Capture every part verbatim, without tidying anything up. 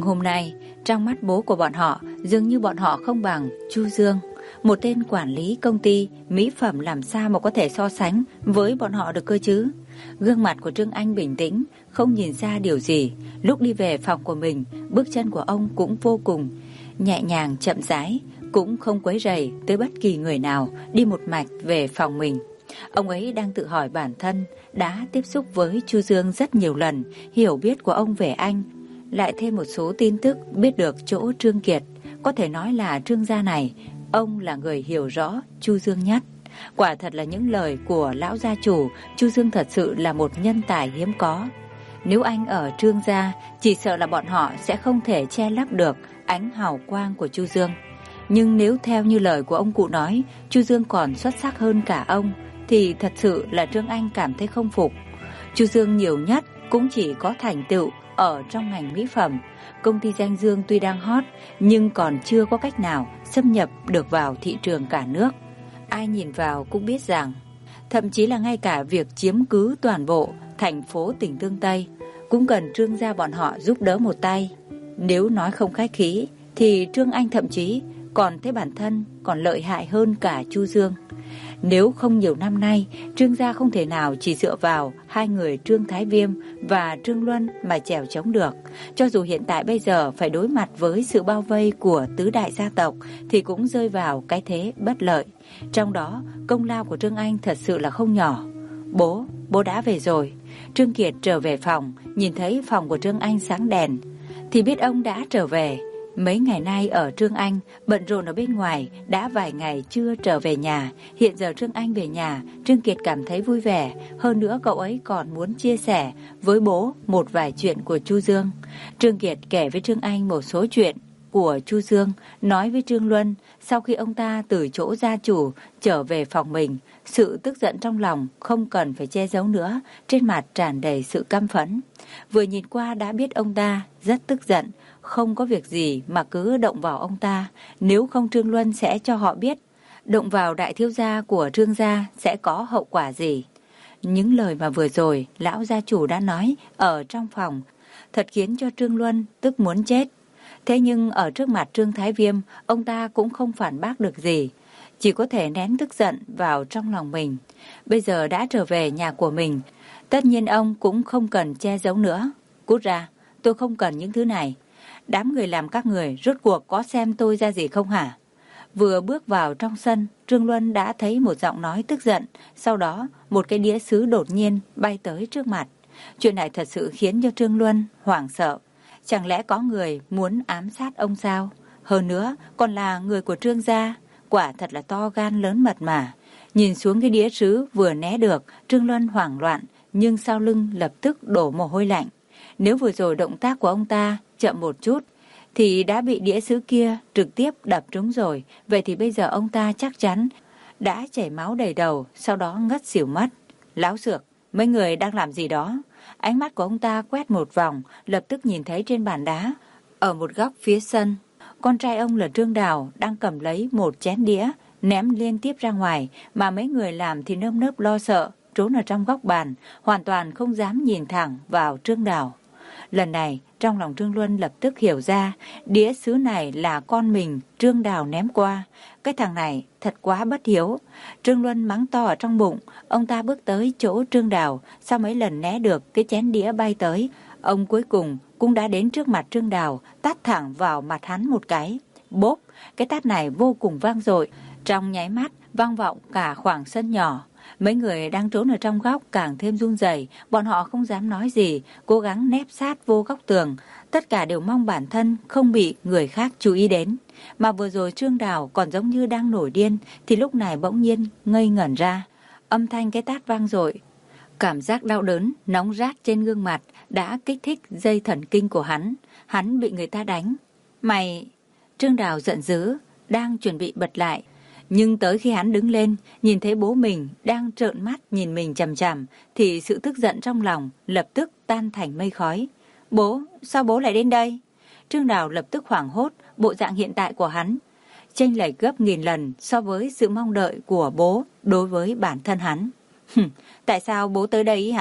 Nhưng hôm nay, trong mắt bố của bọn họ, dường như bọn họ không bằng Chu Dương. Một tên quản lý công ty mỹ phẩm làm sao mà có thể so sánh với bọn họ được cơ chứ? Gương mặt của Trương Anh bình tĩnh, không nhìn ra điều gì. Lúc đi về phòng của mình, bước chân của ông cũng vô cùng nhẹ nhàng chậm rãi, cũng không quấy rầy tới bất kỳ người nào, đi một mạch về phòng mình. Ông ấy đang tự hỏi bản thân, đã tiếp xúc với Chu Dương rất nhiều lần, hiểu biết của ông về anh, lại thêm một số tin tức biết được chỗ Trương Kiệt. Có thể nói là Trương gia này, ông là người hiểu rõ Chu Dương nhất. Quả thật là những lời của lão gia chủ, Chu Dương thật sự là một nhân tài hiếm có. Nếu anh ở Trương gia, chỉ sợ là bọn họ sẽ không thể che lấp được ánh hào quang của Chu Dương. Nhưng nếu theo như lời của ông cụ nói, Chu Dương còn xuất sắc hơn cả ông, thì thật sự là Trương Anh cảm thấy không phục. Chu Dương nhiều nhất cũng chỉ có thành tựu ở trong ngành mỹ phẩm. Công ty danh Dương tuy đang hot, nhưng còn chưa có cách nào xâm nhập được vào thị trường cả nước. Ai nhìn vào cũng biết rằng, thậm chí là ngay cả việc chiếm cứ toàn bộ thành phố tỉnh Tương Tây cũng cần Trương gia bọn họ giúp đỡ một tay. Nếu nói không khách khí, thì Trương Anh thậm chí còn thấy bản thân còn lợi hại hơn cả Chu Dương. Nếu không nhiều năm nay, Trương gia không thể nào chỉ dựa vào hai người Trương Thái Viêm và Trương Luân mà chèo chống được. Cho dù hiện tại bây giờ phải đối mặt với sự bao vây của tứ đại gia tộc, thì cũng rơi vào cái thế bất lợi. Trong đó, công lao của Trương Anh thật sự là không nhỏ. Bố, bố đã về rồi. Trương Kiệt trở về phòng, nhìn thấy phòng của Trương Anh sáng đèn, thì biết ông đã trở về. Mấy ngày nay ở Trương Anh bận rộn ở bên ngoài, đã vài ngày chưa trở về nhà. Hiện giờ Trương Anh về nhà, Trương Kiệt cảm thấy vui vẻ. Hơn nữa cậu ấy còn muốn chia sẻ với bố một vài chuyện của Chu Dương. Trương Kiệt kể với Trương Anh một số chuyện của Chu Dương, nói với Trương Luân. Sau khi ông ta từ chỗ gia chủ trở về phòng mình, sự tức giận trong lòng không cần phải che giấu nữa, trên mặt tràn đầy sự căm phẫn. Vừa nhìn qua đã biết ông ta rất tức giận, không có việc gì mà cứ động vào ông ta. Nếu không Trương Luân sẽ cho họ biết động vào đại thiếu gia của Trương gia sẽ có hậu quả gì. Những lời mà vừa rồi lão gia chủ đã nói ở trong phòng thật khiến cho Trương Luân tức muốn chết. Thế nhưng ở trước mặt Trương Thái Viêm, ông ta cũng không phản bác được gì, chỉ có thể nén tức giận vào trong lòng mình. Bây giờ đã trở về nhà của mình, tất nhiên ông cũng không cần che giấu nữa. Cút ra, tôi không cần những thứ này. Đám người làm các người rốt cuộc có xem tôi ra gì không hả? Vừa bước vào trong sân, Trương Luân đã thấy một giọng nói tức giận. Sau đó, một cái đĩa sứ đột nhiên bay tới trước mặt. Chuyện này thật sự khiến cho Trương Luân hoảng sợ. Chẳng lẽ có người muốn ám sát ông sao? Hơn nữa, còn là người của Trương gia. Quả thật là to gan lớn mật mà. Nhìn xuống cái đĩa sứ vừa né được, Trương Luân hoảng loạn, nhưng sau lưng lập tức đổ mồ hôi lạnh. Nếu vừa rồi động tác của ông ta chậm một chút, thì đã bị đĩa sứ kia trực tiếp đập trúng rồi. Vậy thì bây giờ ông ta chắc chắn đã chảy máu đầy đầu, sau đó ngất xỉu mất. Láo xược, mấy người đang làm gì đó? Ánh mắt của ông ta quét một vòng, lập tức nhìn thấy trên bàn đá, ở một góc phía sân, con trai ông là Trương Đào đang cầm lấy một chén đĩa, ném liên tiếp ra ngoài, mà mấy người làm thì nơm nớp lo sợ, trốn ở trong góc bàn, hoàn toàn không dám nhìn thẳng vào Trương Đào. Lần này, trong lòng Trương Luân lập tức hiểu ra, đĩa sứ này là con mình Trương Đào ném qua. Cái thằng này thật quá bất hiếu. Trương Luân mắng to ở trong bụng, ông ta bước tới chỗ Trương Đào, sau mấy lần né được cái chén đĩa bay tới, ông cuối cùng cũng đã đến trước mặt Trương Đào, tát thẳng vào mặt hắn một cái. Bốp, cái tát này vô cùng vang dội, trong nháy mắt vang vọng cả khoảng sân nhỏ. Mấy người đang trốn ở trong góc càng thêm run rẩy, bọn họ không dám nói gì, cố gắng nép sát vô góc tường. Tất cả đều mong bản thân không bị người khác chú ý đến. Mà vừa rồi Trương Đào còn giống như đang nổi điên, thì lúc này bỗng nhiên ngây ngẩn ra. Âm thanh cái tát vang dội, cảm giác đau đớn, nóng rát trên gương mặt đã kích thích dây thần kinh của hắn. Hắn bị người ta đánh. Mày... Trương Đào giận dữ, đang chuẩn bị bật lại. Nhưng tới khi hắn đứng lên, nhìn thấy bố mình đang trợn mắt nhìn mình chằm chằm, thì sự tức giận trong lòng lập tức tan thành mây khói. Bố, sao bố lại đến đây? Trương Đào lập tức hoảng hốt, bộ dạng hiện tại của hắn chênh lệch gấp nghìn lần so với sự mong đợi của bố đối với bản thân hắn. Tại sao bố tới đây hả?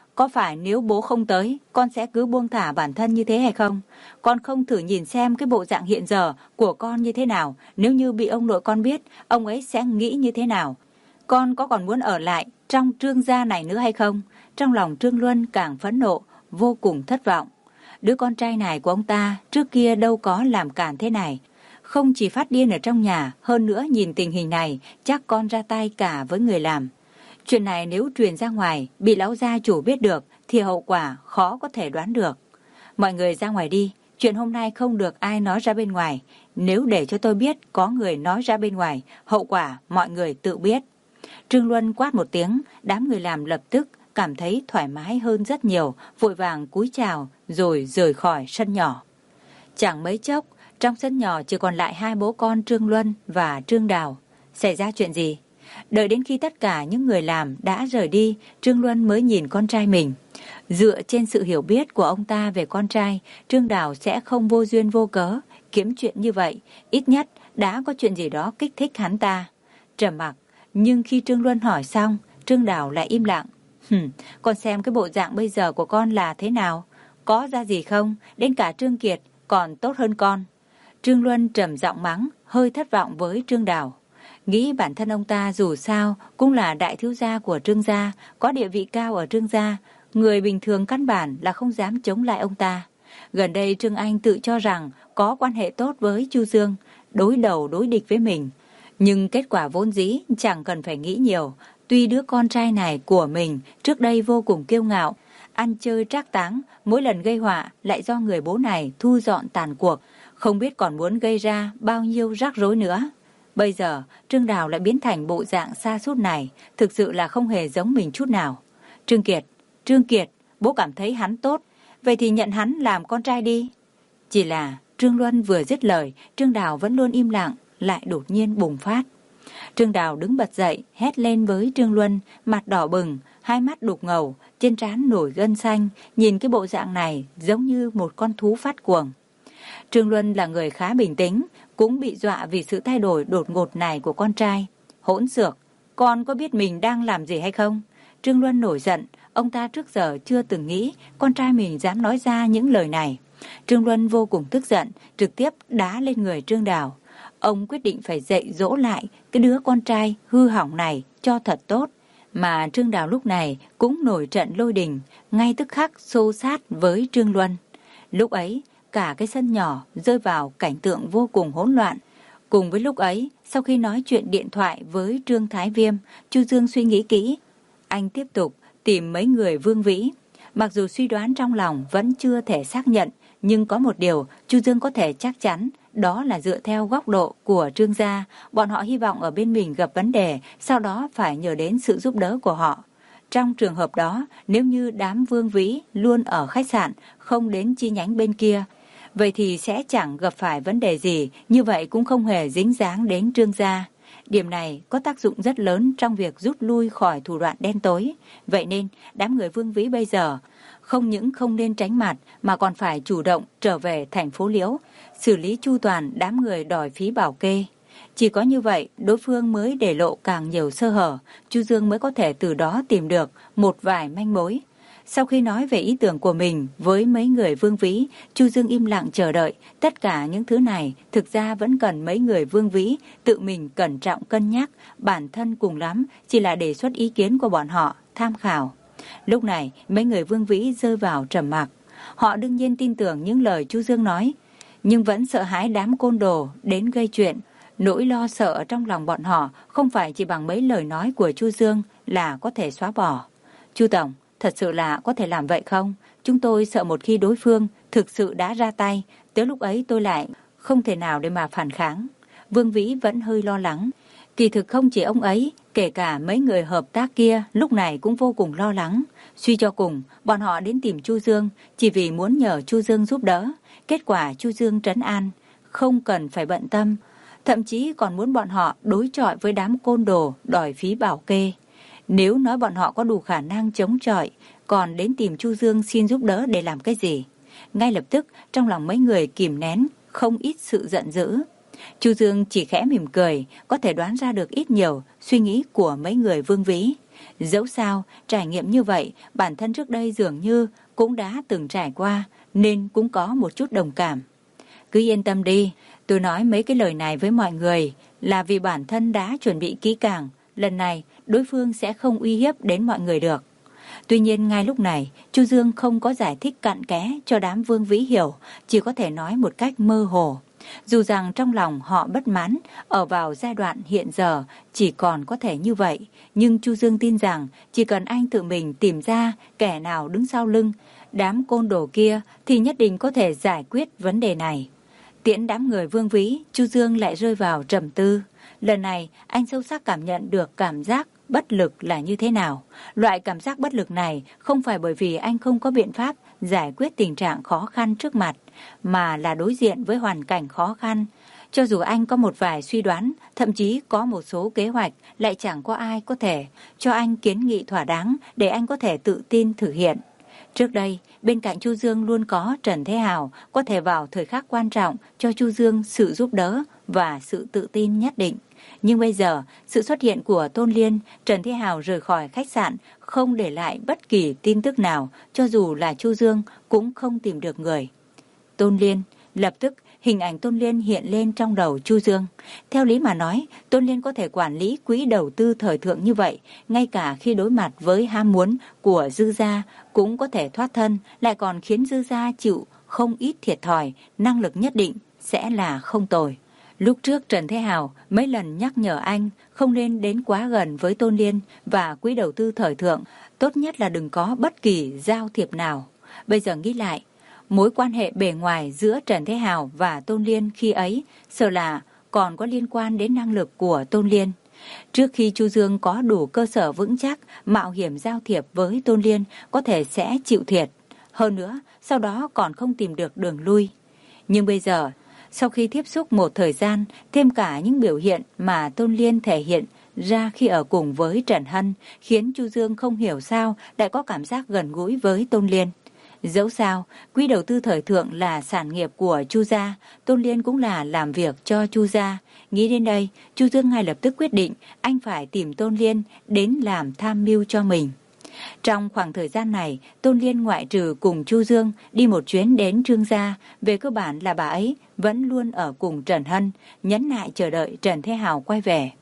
có phải nếu bố không tới, con sẽ cứ buông thả bản thân như thế hay không? Con không thử nhìn xem cái bộ dạng hiện giờ của con như thế nào, nếu như bị ông nội con biết, ông ấy sẽ nghĩ như thế nào? Con có còn muốn ở lại trong Trương gia này nữa hay không? Trong lòng Trương Luân càng phẫn nộ, vô cùng thất vọng. Đứa con trai này của ông ta trước kia đâu có làm cản thế này. Không chỉ phát điên ở trong nhà, hơn nữa nhìn tình hình này, chắc con ra tay cả với người làm. Chuyện này nếu truyền ra ngoài, bị lão gia chủ biết được, thì hậu quả khó có thể đoán được. Mọi người ra ngoài đi, chuyện hôm nay không được ai nói ra bên ngoài. Nếu để cho tôi biết có người nói ra bên ngoài, hậu quả mọi người tự biết. Trương Luân quát một tiếng, đám người làm lập tức cảm thấy thoải mái hơn rất nhiều, vội vàng cúi chào rồi rời khỏi sân nhỏ. Chẳng mấy chốc, trong sân nhỏ chỉ còn lại hai bố con Trương Luân và Trương Đào. Xảy ra chuyện gì? Đợi đến khi tất cả những người làm đã rời đi, Trương Luân mới nhìn con trai mình. Dựa trên sự hiểu biết của ông ta về con trai, Trương Đào sẽ không vô duyên vô cớ kiếm chuyện như vậy, ít nhất đã có chuyện gì đó kích thích hắn ta. Trầm mặc, nhưng khi Trương Luân hỏi xong, Trương Đào lại im lặng. Hừm, con xem cái bộ dạng bây giờ của con là thế nào? Có ra gì không? Đến cả Trương Kiệt còn tốt hơn con. Trương Luân trầm giọng mắng, hơi thất vọng với Trương Đào. Nghĩ bản thân ông ta dù sao cũng là đại thiếu gia của Trương gia, có địa vị cao ở Trương gia, người bình thường căn bản là không dám chống lại ông ta. Gần đây Trương Anh tự cho rằng có quan hệ tốt với Chu Dương, đối đầu đối địch với mình. Nhưng kết quả vốn dĩ chẳng cần phải nghĩ nhiều. Tuy đứa con trai này của mình trước đây vô cùng kiêu ngạo, ăn chơi trác táng, mỗi lần gây họa lại do người bố này thu dọn tàn cuộc, không biết còn muốn gây ra bao nhiêu rắc rối nữa. Bây giờ Trương Đào lại biến thành bộ dạng sa sút này, thực sự là không hề giống mình chút nào. Trương Kiệt, Trương Kiệt, bố cảm thấy hắn tốt, vậy thì nhận hắn làm con trai đi. Chỉ là Trương Luân vừa dứt lời, Trương Đào vẫn luôn im lặng, lại đột nhiên bùng phát. Trương Đào đứng bật dậy, hét lên với Trương Luân, mặt đỏ bừng, hai mắt đục ngầu, trên trán nổi gân xanh, nhìn cái bộ dạng này giống như một con thú phát cuồng. Trương Luân là người khá bình tĩnh, cũng bị dọa vì sự thay đổi đột ngột này của con trai. Hỗn xược, con có biết mình đang làm gì hay không? Trương Luân nổi giận, ông ta trước giờ chưa từng nghĩ con trai mình dám nói ra những lời này. Trương Luân vô cùng tức giận, trực tiếp đá lên người Trương Đào. Ông quyết định phải dạy dỗ lại cái đứa con trai hư hỏng này cho thật tốt. Mà Trương Đào lúc này cũng nổi trận lôi đình, ngay tức khắc xô sát với Trương Luân. Lúc ấy, cả cái sân nhỏ rơi vào cảnh tượng vô cùng hỗn loạn. Cùng với lúc ấy, sau khi nói chuyện điện thoại với Trương Thái Viêm, Chu Dương suy nghĩ kỹ. Anh tiếp tục tìm mấy người Vương Vĩ. Mặc dù suy đoán trong lòng vẫn chưa thể xác nhận, nhưng có một điều Chu Dương có thể chắc chắn, đó là dựa theo góc độ của Trương gia, bọn họ hy vọng ở bên mình gặp vấn đề, sau đó phải nhờ đến sự giúp đỡ của họ. Trong trường hợp đó, nếu như đám Vương Vĩ luôn ở khách sạn, không đến chi nhánh bên kia, vậy thì sẽ chẳng gặp phải vấn đề gì, như vậy cũng không hề dính dáng đến Trương gia. Điểm này có tác dụng rất lớn trong việc rút lui khỏi thủ đoạn đen tối. Vậy nên, đám người Vương Vĩ bây giờ không những không nên tránh mặt mà còn phải chủ động trở về thành phố Liễu, xử lý chu toàn đám người đòi phí bảo kê. Chỉ có như vậy, đối phương mới để lộ càng nhiều sơ hở, Chu Dương mới có thể từ đó tìm được một vài manh mối. Sau khi nói về ý tưởng của mình với mấy người Vương Vĩ, Chu Dương im lặng chờ đợi. Tất cả những thứ này thực ra vẫn cần mấy người Vương Vĩ tự mình cẩn trọng cân nhắc, bản thân cùng lắm chỉ là đề xuất ý kiến của bọn họ, tham khảo. Lúc này, mấy người Vương Vĩ rơi vào trầm mặc. Họ đương nhiên tin tưởng những lời Chu Dương nói, nhưng vẫn sợ hãi đám côn đồ đến gây chuyện. Nỗi lo sợ trong lòng bọn họ không phải chỉ bằng mấy lời nói của Chu Dương là có thể xóa bỏ. Chu Tổng, thật sự là có thể làm vậy không? Chúng tôi sợ một khi đối phương thực sự đã ra tay, tới lúc ấy tôi lại không thể nào để mà phản kháng. Vương Vĩ vẫn hơi lo lắng. Kỳ thực không chỉ ông ấy, kể cả mấy người hợp tác kia lúc này cũng vô cùng lo lắng. Suy cho cùng, bọn họ đến tìm Chu Dương chỉ vì muốn nhờ Chu Dương giúp đỡ. Kết quả Chu Dương trấn an, không cần phải bận tâm, thậm chí còn muốn bọn họ đối chọi với đám côn đồ đòi phí bảo kê. Nếu nói bọn họ có đủ khả năng chống chọi, còn đến tìm Chu Dương xin giúp đỡ để làm cái gì? Ngay lập tức trong lòng mấy người kìm nén không ít sự giận dữ. Chu Dương chỉ khẽ mỉm cười, có thể đoán ra được ít nhiều suy nghĩ của mấy người Vương Vĩ. Dẫu sao, trải nghiệm như vậy, bản thân trước đây dường như cũng đã từng trải qua, nên cũng có một chút đồng cảm. Cứ yên tâm đi, tôi nói mấy cái lời này với mọi người là vì bản thân đã chuẩn bị kỹ càng, lần này đối phương sẽ không uy hiếp đến mọi người được. Tuy nhiên ngay lúc này, Chu Dương không có giải thích cặn kẽ cho đám Vương Vĩ hiểu, chỉ có thể nói một cách mơ hồ. Dù rằng trong lòng họ bất mãn, ở vào giai đoạn hiện giờ chỉ còn có thể như vậy, nhưng Chu Dương tin rằng chỉ cần anh tự mình tìm ra kẻ nào đứng sau lưng đám côn đồ kia thì nhất định có thể giải quyết vấn đề này. Tiễn đám người Vương Vĩ, Chu Dương lại rơi vào trầm tư. Lần này anh sâu sắc cảm nhận được cảm giác bất lực là như thế nào. Loại cảm giác bất lực này không phải bởi vì anh không có biện pháp giải quyết tình trạng khó khăn trước mặt, mà là đối diện với hoàn cảnh khó khăn. Cho dù anh có một vài suy đoán, thậm chí có một số kế hoạch, lại chẳng có ai có thể cho anh kiến nghị thỏa đáng để anh có thể tự tin thực hiện. Trước đây, bên cạnh Chu Dương luôn có Trần Thế Hào, có thể vào thời khắc quan trọng cho Chu Dương sự giúp đỡ và sự tự tin nhất định. Nhưng bây giờ, sự xuất hiện của Tôn Liên, Trần Thế Hào rời khỏi khách sạn, không để lại bất kỳ tin tức nào, cho dù là Chu Dương cũng không tìm được người. Tôn Liên, lập tức hình ảnh Tôn Liên hiện lên trong đầu Chu Dương. Theo lý mà nói, Tôn Liên có thể quản lý quỹ đầu tư thời thượng như vậy, ngay cả khi đối mặt với ham muốn của Dư Gia cũng có thể thoát thân, lại còn khiến Dư Gia chịu không ít thiệt thòi, năng lực nhất định sẽ là không tồi. Lúc trước Trần Thế Hào mấy lần nhắc nhở anh không nên đến quá gần với Tôn Liên và quỹ đầu tư thời thượng, tốt nhất là đừng có bất kỳ giao thiệp nào. Bây giờ nghĩ lại, mối quan hệ bề ngoài giữa Trần Thế Hào và Tôn Liên khi ấy sợ là còn có liên quan đến năng lực của Tôn Liên. Trước khi Chu Dương có đủ cơ sở vững chắc, mạo hiểm giao thiệp với Tôn Liên có thể sẽ chịu thiệt. Hơn nữa, sau đó còn không tìm được đường lui. Nhưng bây giờ, sau khi tiếp xúc một thời gian, thêm cả những biểu hiện mà Tôn Liên thể hiện ra khi ở cùng với Trần Hân, khiến Chu Dương không hiểu sao lại có cảm giác gần gũi với Tôn Liên. Dẫu sao, quỹ đầu tư thời thượng là sản nghiệp của Chu gia, Tôn Liên cũng là làm việc cho Chu gia. Nghĩ đến đây, Chu Dương ngay lập tức quyết định anh phải tìm Tôn Liên đến làm tham mưu cho mình. Trong khoảng thời gian này, Tôn Liên ngoại trừ cùng Chu Dương đi một chuyến đến Trương gia, về cơ bản là bà ấy vẫn luôn ở cùng Trần Hân, nhẫn nại chờ đợi Trần Thế Hào quay về.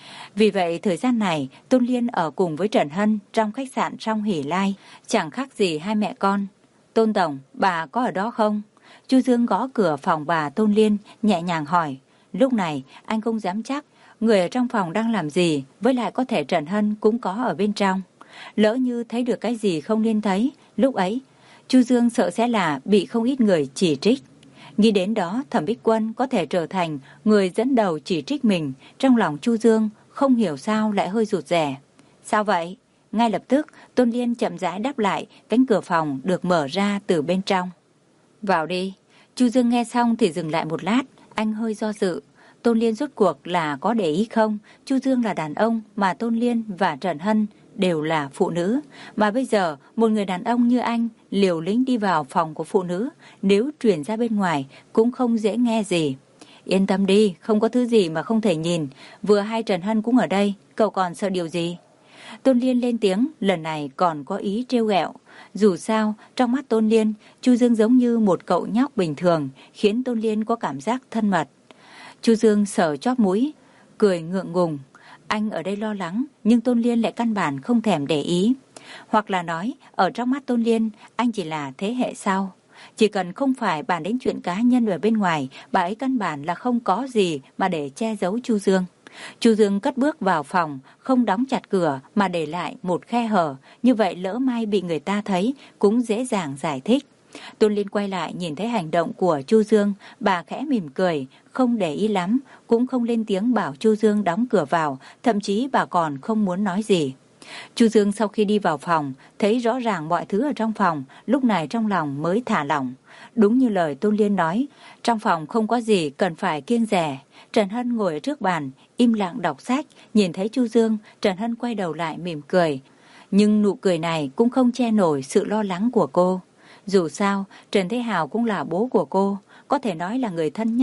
Vì vậy, thời gian này, Tôn Liên ở cùng với Trần Hân trong khách sạn trong Hỷ Lai, chẳng khác gì hai mẹ con. Tôn Tổng, bà có ở đó không? Chu Dương gõ cửa phòng bà Tôn Liên, nhẹ nhàng hỏi. Lúc này, anh không dám chắc người ở trong phòng đang làm gì, với lại có thể Trần Hân cũng có ở bên trong. Lỡ như thấy được cái gì không nên thấy, lúc ấy, Chu Dương sợ sẽ là bị không ít người chỉ trích. Nghĩ đến đó, Thẩm Bích Quân có thể trở thành người dẫn đầu chỉ trích mình, trong lòng Chu Dương không hiểu sao lại hơi rụt rè. Sao vậy? Ngay lập tức, Tôn Liên chậm rãi đáp lại, cánh cửa phòng được mở ra từ bên trong. Vào đi. Chu Dương nghe xong thì dừng lại một lát, anh hơi do dự. Tôn Liên rốt cuộc là có để ý không? Chu Dương là đàn ông, mà Tôn Liên và Trần Hân đều là phụ nữ. Mà bây giờ, một người đàn ông như anh liều lĩnh đi vào phòng của phụ nữ, nếu truyền ra bên ngoài cũng không dễ nghe gì. Yên tâm đi, không có thứ gì mà không thể nhìn. Vừa hay Trần Hân cũng ở đây, cậu còn sợ điều gì? Tôn Liên lên tiếng, lần này còn có ý trêu ghẹo. Dù sao, trong mắt Tôn Liên, Chu Dương giống như một cậu nhóc bình thường, khiến Tôn Liên có cảm giác thân mật. Chu Dương sờ chóp mũi, cười ngượng ngùng. Anh ở đây lo lắng, nhưng Tôn Liên lại căn bản không thèm để ý. Hoặc là nói, ở trong mắt Tôn Liên, anh chỉ là thế hệ sau. Chỉ cần không phải bàn đến chuyện cá nhân ở bên ngoài, bà ấy căn bản là không có gì mà để che giấu Chu Dương. Chu Dương cất bước vào phòng, không đóng chặt cửa mà để lại một khe hở, như vậy lỡ may bị người ta thấy cũng dễ dàng giải thích. Tôn Liên quay lại nhìn thấy hành động của Chu Dương, bà khẽ mỉm cười, không để ý lắm, cũng không lên tiếng bảo Chu Dương đóng cửa vào, thậm chí bà còn không muốn nói gì. Chu Dương sau khi đi vào phòng, thấy rõ ràng mọi thứ ở trong phòng, lúc này trong lòng mới thả lỏng. Đúng như lời Tôn Liên nói, trong phòng không có gì cần phải kiêng dè. Trần Hân ngồi ở trước bàn, im lặng đọc sách, nhìn thấy Chu Dương, Trần Hân quay đầu lại mỉm cười. Nhưng nụ cười này cũng không che nổi sự lo lắng của cô. Dù sao, Trần Thế Hào cũng là bố của cô, có thể nói là người thân nhất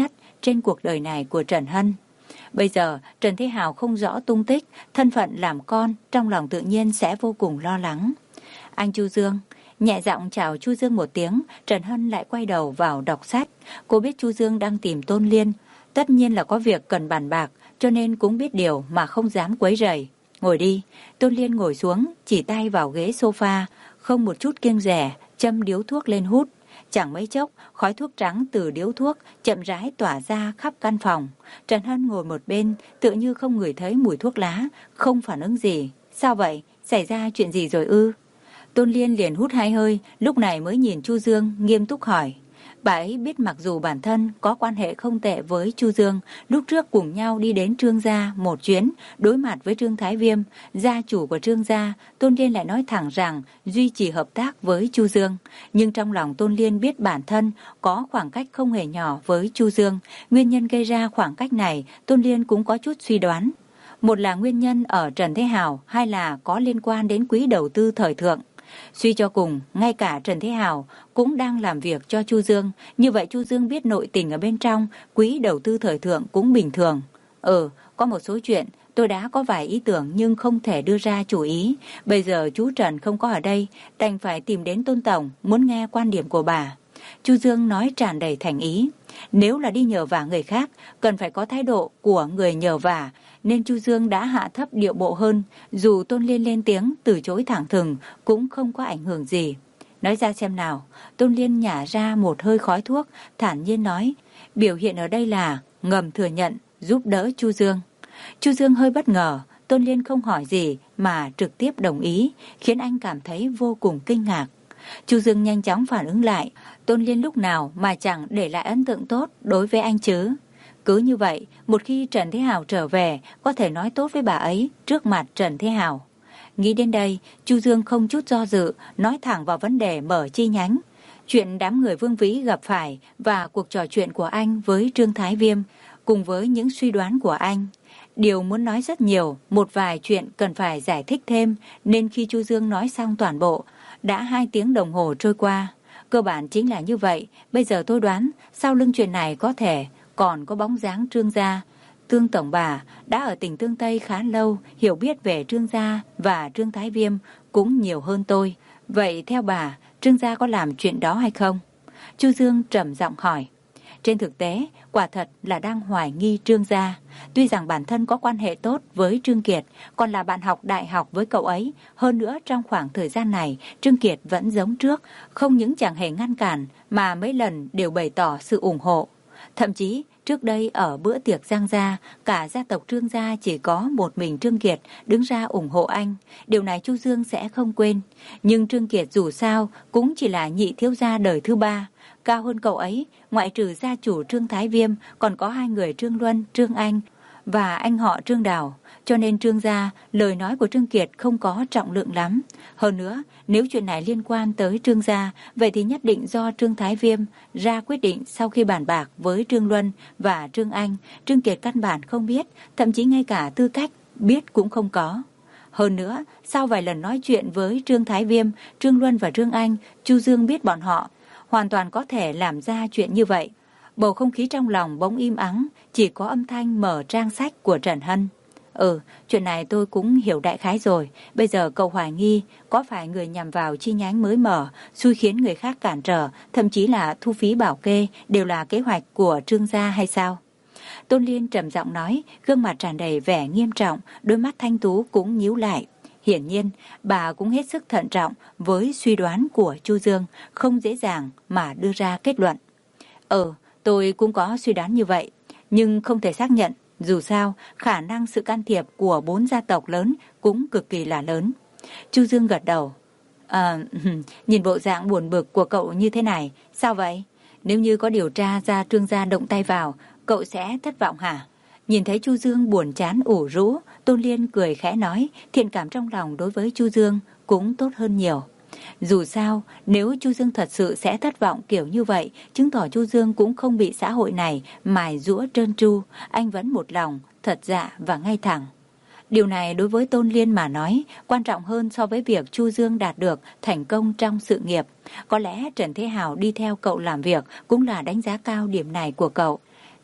trên cuộc đời này của Trần Hân. Bây giờ Trần Thế Hào không rõ tung tích, thân phận làm con, trong lòng tự nhiên sẽ vô cùng lo lắng. Anh Chu Dương. Nhẹ giọng chào Chu Dương một tiếng, Trần Hân lại quay đầu vào đọc sách. Cô biết Chu Dương đang tìm Tôn Liên, tất nhiên là có việc cần bàn bạc, cho nên cũng biết điều mà không dám quấy rầy. Ngồi đi. Tôn Liên ngồi xuống, chỉ tay vào ghế sofa, không một chút kiêng dè, châm điếu thuốc lên hút. Chẳng mấy chốc, khói thuốc trắng từ điếu thuốc chậm rãi tỏa ra khắp căn phòng. Trần Hân ngồi một bên, tự như không ngửi thấy mùi thuốc lá, không phản ứng gì. Sao vậy? Xảy ra chuyện gì rồi ư? Tôn Liên liền hút hai hơi, lúc này mới nhìn Chu Dương, nghiêm túc hỏi. Bà ấy biết mặc dù bản thân có quan hệ không tệ với Chu Dương, lúc trước cùng nhau đi đến Trương gia một chuyến, đối mặt với Trương Thái Viêm, gia chủ của Trương gia, Tôn Liên lại nói thẳng rằng duy trì hợp tác với Chu Dương. Nhưng trong lòng Tôn Liên biết bản thân có khoảng cách không hề nhỏ với Chu Dương. Nguyên nhân gây ra khoảng cách này, Tôn Liên cũng có chút suy đoán. Một là nguyên nhân ở Trần Thế Hào, hai là có liên quan đến quỹ đầu tư thời thượng. Suy cho cùng, ngay cả Trần Thế Hào cũng đang làm việc cho Chu Dương, như vậy Chu Dương biết nội tình ở bên trong, quỹ đầu tư thời thượng cũng bình thường. Ừ, có một số chuyện tôi đã có vài ý tưởng nhưng không thể đưa ra chủ ý. Bây giờ chú Trần không có ở đây, đành phải tìm đến Tôn Tổng, muốn nghe quan điểm của bà. Chu Dương nói tràn đầy thành ý. Nếu là đi nhờ vả người khác, cần phải có thái độ của người nhờ vả, nên Chu Dương đã hạ thấp điệu bộ hơn, dù Tôn Liên lên tiếng từ chối thẳng thừng cũng không có ảnh hưởng gì. Nói ra xem nào. Tôn Liên nhả ra một hơi khói thuốc, thản nhiên nói, biểu hiện ở đây là ngầm thừa nhận, giúp đỡ Chu Dương. Chu Dương hơi bất ngờ, Tôn Liên không hỏi gì mà trực tiếp đồng ý, khiến anh cảm thấy vô cùng kinh ngạc. Chu Dương nhanh chóng phản ứng lại, Tôn Liên lúc nào mà chẳng để lại ấn tượng tốt đối với anh chứ. Cứ như vậy, một khi Trần Thế Hào trở về, có thể nói tốt với bà ấy trước mặt Trần Thế Hào. Nghĩ đến đây, Chu Dương không chút do dự, nói thẳng vào vấn đề mở chi nhánh. Chuyện đám người Vương Vĩ gặp phải và cuộc trò chuyện của anh với Trương Thái Viêm, cùng với những suy đoán của anh. Điều muốn nói rất nhiều, một vài chuyện cần phải giải thích thêm, nên khi Chu Dương nói xong toàn bộ, đã hai tiếng đồng hồ trôi qua. Cơ bản chính là như vậy, bây giờ tôi đoán sau lưng chuyện này có thể còn có bóng dáng Trương gia. Tương tổng bà đã ở tỉnh Tương Tây khá lâu, hiểu biết về Trương gia và Trương Thái Viêm cũng nhiều hơn tôi. Vậy theo bà, Trương gia có làm chuyện đó hay không? Chu Dương trầm giọng hỏi. Trên thực tế, quả thật là đang hoài nghi Trương gia. Tuy rằng bản thân có quan hệ tốt với Trương Kiệt, còn là bạn học đại học với cậu ấy. Hơn nữa trong khoảng thời gian này, Trương Kiệt vẫn giống trước, không những chẳng hề ngăn cản, mà mấy lần đều bày tỏ sự ủng hộ. Thậm chí, trước đây ở bữa tiệc Giang gia, cả gia tộc Trương gia chỉ có một mình Trương Kiệt đứng ra ủng hộ anh. Điều này Chu Dương sẽ không quên. Nhưng Trương Kiệt dù sao cũng chỉ là nhị thiếu gia đời thứ ba. Cao hơn cậu ấy, ngoại trừ gia chủ Trương Thái Viêm, còn có hai người Trương Luân, Trương Anh và anh họ Trương Đào. Cho nên Trương gia, lời nói của Trương Kiệt không có trọng lượng lắm. Hơn nữa, nếu chuyện này liên quan tới Trương gia, vậy thì nhất định do Trương Thái Viêm ra quyết định sau khi bàn bạc với Trương Luân và Trương Anh. Trương Kiệt căn bản không biết, thậm chí ngay cả tư cách biết cũng không có. Hơn nữa, sau vài lần nói chuyện với Trương Thái Viêm, Trương Luân và Trương Anh, Chu Dương biết bọn họ hoàn toàn có thể làm ra chuyện như vậy. Bầu không khí trong lòng bỗng im ắng, chỉ có âm thanh mở trang sách của Trần Hân. Ừ, chuyện này tôi cũng hiểu đại khái rồi. Bây giờ cậu hoài nghi có phải người nhằm vào chi nhánh mới mở, xui khiến người khác cản trở, thậm chí là thu phí bảo kê đều là kế hoạch của Trương gia hay sao? Tôn Liên trầm giọng nói, gương mặt tràn đầy vẻ nghiêm trọng, đôi mắt thanh tú cũng nhíu lại. Hiển nhiên, bà cũng hết sức thận trọng với suy đoán của Chu Dương, không dễ dàng mà đưa ra kết luận. Ừ, tôi cũng có suy đoán như vậy, nhưng không thể xác nhận. Dù sao, khả năng sự can thiệp của bốn gia tộc lớn cũng cực kỳ là lớn. Chu Dương gật đầu. À, nhìn bộ dạng buồn bực của cậu như thế này, sao vậy? Nếu như có điều tra ra Trương gia động tay vào, cậu sẽ thất vọng hả? Nhìn thấy Chu Dương buồn chán ủ rũ, Tôn Liên cười khẽ nói, thiện cảm trong lòng đối với Chu Dương cũng tốt hơn nhiều. Dù sao, nếu Chu Dương thật sự sẽ thất vọng kiểu như vậy, chứng tỏ Chu Dương cũng không bị xã hội này mài giũa trơn tru, anh vẫn một lòng, thật dạ và ngay thẳng. Điều này đối với Tôn Liên mà nói, quan trọng hơn so với việc Chu Dương đạt được thành công trong sự nghiệp. Có lẽ Trần Thế Hào đi theo cậu làm việc cũng là đánh giá cao điểm này của cậu.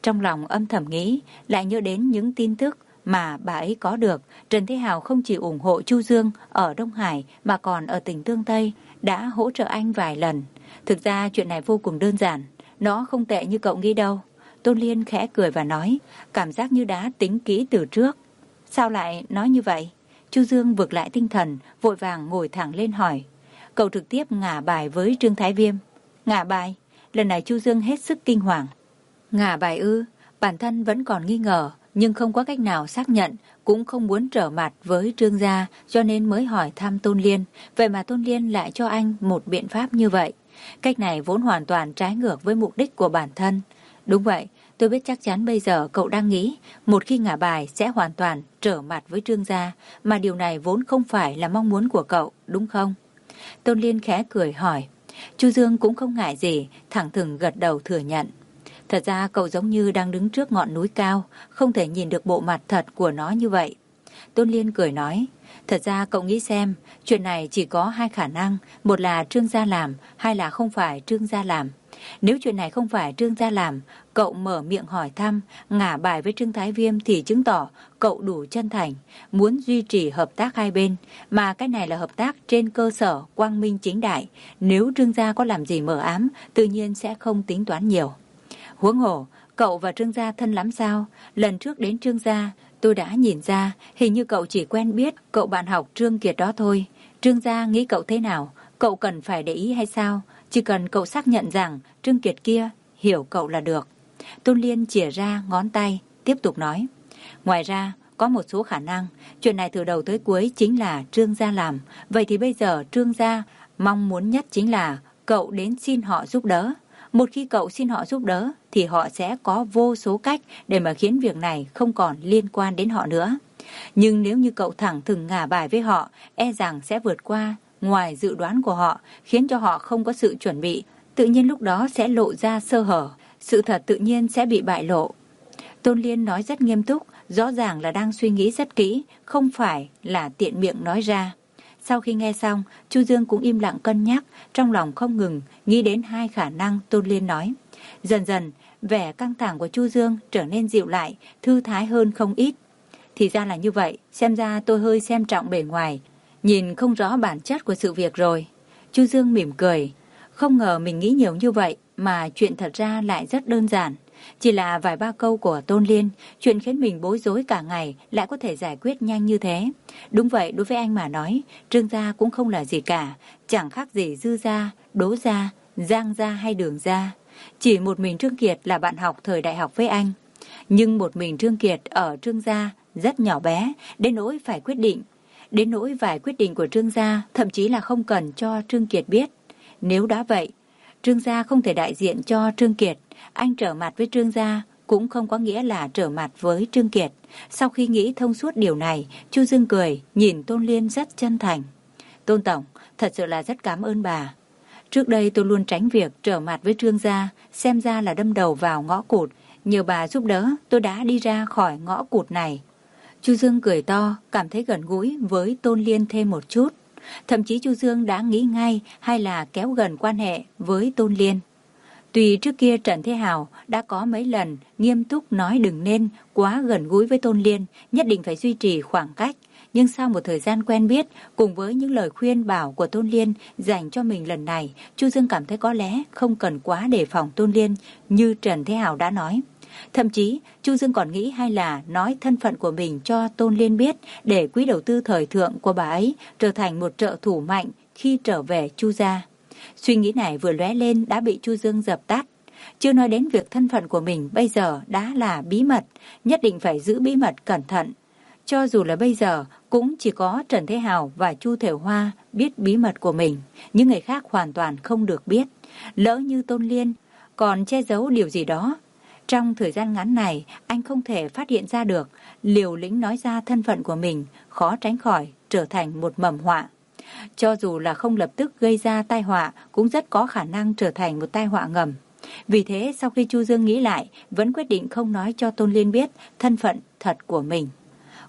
Trong lòng âm thầm nghĩ, lại nhớ đến những tin tức mà bà ấy có được. Trần Thế Hào không chỉ ủng hộ Chu Dương ở Đông Hải mà còn ở tỉnh Tương Tây, đã hỗ trợ anh vài lần. Thực ra chuyện này vô cùng đơn giản, nó không tệ như cậu nghĩ đâu. Tôn Liên khẽ cười và nói, cảm giác như đã tính kỹ từ trước. Sao lại nói như vậy? Chu Dương vực lại tinh thần, vội vàng ngồi thẳng lên hỏi. Cậu trực tiếp ngả bài với Trương Thái Viêm. Ngả bài? Lần này Chu Dương hết sức kinh hoàng. Ngả bài ư? Bản thân vẫn còn nghi ngờ, nhưng không có cách nào xác nhận, cũng không muốn trở mặt với Trương gia, cho nên mới hỏi thăm Tôn Liên. Vậy mà Tôn Liên lại cho anh một biện pháp như vậy. Cách này vốn hoàn toàn trái ngược với mục đích của bản thân. Đúng vậy, tôi biết chắc chắn bây giờ cậu đang nghĩ, một khi ngả bài sẽ hoàn toàn trở mặt với Trương gia, mà điều này vốn không phải là mong muốn của cậu, đúng không? Tôn Liên khẽ cười hỏi. Chu Dương cũng không ngại gì, thẳng thừng gật đầu thừa nhận. Thật ra cậu giống như đang đứng trước ngọn núi cao, không thể nhìn được bộ mặt thật của nó như vậy. Tôn Liên cười nói, thật ra cậu nghĩ xem, chuyện này chỉ có hai khả năng, một là Trương gia làm, hai là không phải Trương gia làm. Nếu chuyện này không phải Trương gia làm, cậu mở miệng hỏi thăm, ngả bài với Trương Thái Viêm thì chứng tỏ cậu đủ chân thành, muốn duy trì hợp tác hai bên, mà cái này là hợp tác trên cơ sở quang minh chính đại. Nếu Trương gia có làm gì mờ ám, tự nhiên sẽ không tính toán nhiều. Huống hồ, cậu và Trương gia thân lắm sao? Lần trước đến Trương gia, tôi đã nhìn ra, hình như cậu chỉ quen biết cậu bạn học Trương Kiệt đó thôi. Trương gia nghĩ cậu thế nào? Cậu cần phải để ý hay sao? Chỉ cần cậu xác nhận rằng Trương Kiệt kia hiểu cậu là được. Tôn Liên chìa ra ngón tay, tiếp tục nói. Ngoài ra, có một số khả năng, chuyện này từ đầu tới cuối chính là Trương gia làm. Vậy thì bây giờ Trương gia mong muốn nhất chính là cậu đến xin họ giúp đỡ. Một khi cậu xin họ giúp đỡ, thì họ sẽ có vô số cách để mà khiến việc này không còn liên quan đến họ nữa. Nhưng nếu như cậu thẳng thừng ngả bài với họ, e rằng sẽ vượt qua ngoài dự đoán của họ, khiến cho họ không có sự chuẩn bị. Tự nhiên lúc đó sẽ lộ ra sơ hở, sự thật tự nhiên sẽ bị bại lộ. Tôn Liên nói rất nghiêm túc, rõ ràng là đang suy nghĩ rất kỹ, không phải là tiện miệng nói ra. Sau khi nghe xong, Chu Dương cũng im lặng cân nhắc, trong lòng không ngừng nghĩ đến hai khả năng Tôn Liên nói. Dần dần, vẻ căng thẳng của Chu Dương trở nên dịu lại, thư thái hơn không ít. Thì ra là như vậy, xem ra tôi hơi xem trọng bề ngoài, nhìn không rõ bản chất của sự việc rồi. Chu Dương mỉm cười, không ngờ mình nghĩ nhiều như vậy mà chuyện thật ra lại rất đơn giản. Chỉ là vài ba câu của Tôn Liên, chuyện khiến mình bối rối cả ngày lại có thể giải quyết nhanh như thế. Đúng vậy, đối với anh mà nói, Trương gia cũng không là gì cả, chẳng khác gì Dư gia, Đỗ gia, Giang gia hay Đường gia. Chỉ một mình Trương Kiệt là bạn học thời đại học với anh. Nhưng một mình Trương Kiệt ở Trương gia rất nhỏ bé, đến nỗi phải quyết định. Đến nỗi vài quyết định của Trương gia thậm chí là không cần cho Trương Kiệt biết. Nếu đã vậy, Trương gia không thể đại diện cho Trương Kiệt. Anh trở mặt với Trương gia cũng không có nghĩa là trở mặt với Trương Kiệt. Sau khi nghĩ thông suốt điều này, Chu Dương cười, nhìn Tôn Liên rất chân thành. Tôn Tổng, thật sự là rất cảm ơn bà. Trước đây tôi luôn tránh việc trở mặt với Trương gia, xem ra là đâm đầu vào ngõ cụt. Nhờ bà giúp đỡ, tôi đã đi ra khỏi ngõ cụt này. Chu Dương cười to, cảm thấy gần gũi với Tôn Liên thêm một chút. Thậm chí Chu Dương đã nghĩ ngay hay là kéo gần quan hệ với Tôn Liên. Tuy trước kia Trần Thế Hào đã có mấy lần nghiêm túc nói đừng nên quá gần gũi với Tôn Liên, nhất định phải duy trì khoảng cách. Nhưng sau một thời gian quen biết, cùng với những lời khuyên bảo của Tôn Liên dành cho mình lần này, Chu Dương cảm thấy có lẽ không cần quá đề phòng Tôn Liên như Trần Thế Hào đã nói. Thậm chí, Chu Dương còn nghĩ hay là nói thân phận của mình cho Tôn Liên biết để quỹ đầu tư thời thượng của bà ấy trở thành một trợ thủ mạnh khi trở về Chu gia. Suy nghĩ này vừa lóe lên đã bị Chu Dương dập tắt. Chưa nói đến việc thân phận của mình bây giờ đã là bí mật, nhất định phải giữ bí mật cẩn thận. Cho dù là bây giờ cũng chỉ có Trần Thế Hào và Chu Thiểu Hoa biết bí mật của mình, những người khác hoàn toàn không được biết. Lỡ như Tôn Liên còn che giấu điều gì đó, trong thời gian ngắn này anh không thể phát hiện ra được, liều lĩnh nói ra thân phận của mình, khó tránh khỏi trở thành một mầm họa. Cho dù là không lập tức gây ra tai họa, cũng rất có khả năng trở thành một tai họa ngầm. Vì thế sau khi Chu Dương nghĩ lại, vẫn quyết định không nói cho Tôn Liên biết thân phận thật của mình.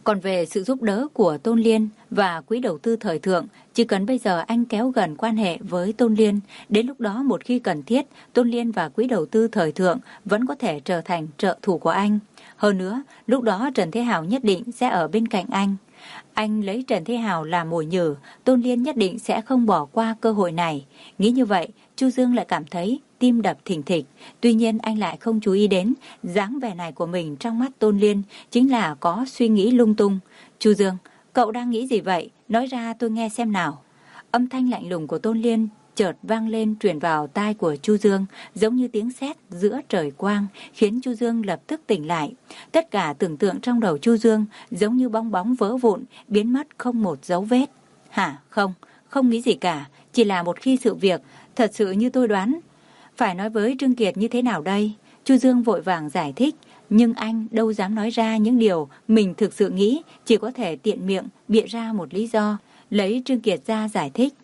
Còn về sự giúp đỡ của Tôn Liên và quỹ đầu tư thời thượng, chỉ cần bây giờ anh kéo gần quan hệ với Tôn Liên, đến lúc đó một khi cần thiết, Tôn Liên và quỹ đầu tư thời thượng vẫn có thể trở thành trợ thủ của anh. Hơn nữa, lúc đó Trần Thế Hào nhất định sẽ ở bên cạnh anh. Anh lấy Trần Thế Hào làm mồi nhử, Tôn Liên nhất định sẽ không bỏ qua cơ hội này. Nghĩ như vậy, Chu Dương lại cảm thấy tim đập thình thịch. Tuy nhiên anh lại không chú ý đến dáng vẻ này của mình trong mắt Tôn Liên chính là có suy nghĩ lung tung. Chu Dương, cậu đang nghĩ gì vậy? Nói ra tôi nghe xem nào. Âm thanh lạnh lùng của Tôn Liên chợt vang lên truyền vào tai của Chu Dương, giống như tiếng sét giữa trời quang, khiến Chu Dương lập tức tỉnh lại. Tất cả tưởng tượng trong đầu Chu Dương giống như bong bóng vỡ vụn, biến mất không một dấu vết. Hả? Không, không nghĩ gì cả, chỉ là một khi sự việc thật sự như tôi đoán. Phải nói với Trương Kiệt như thế nào đây? Chu Dương vội vàng giải thích, nhưng anh đâu dám nói ra những điều mình thực sự nghĩ, chỉ có thể tiện miệng bịa ra một lý do, lấy Trương Kiệt ra giải thích.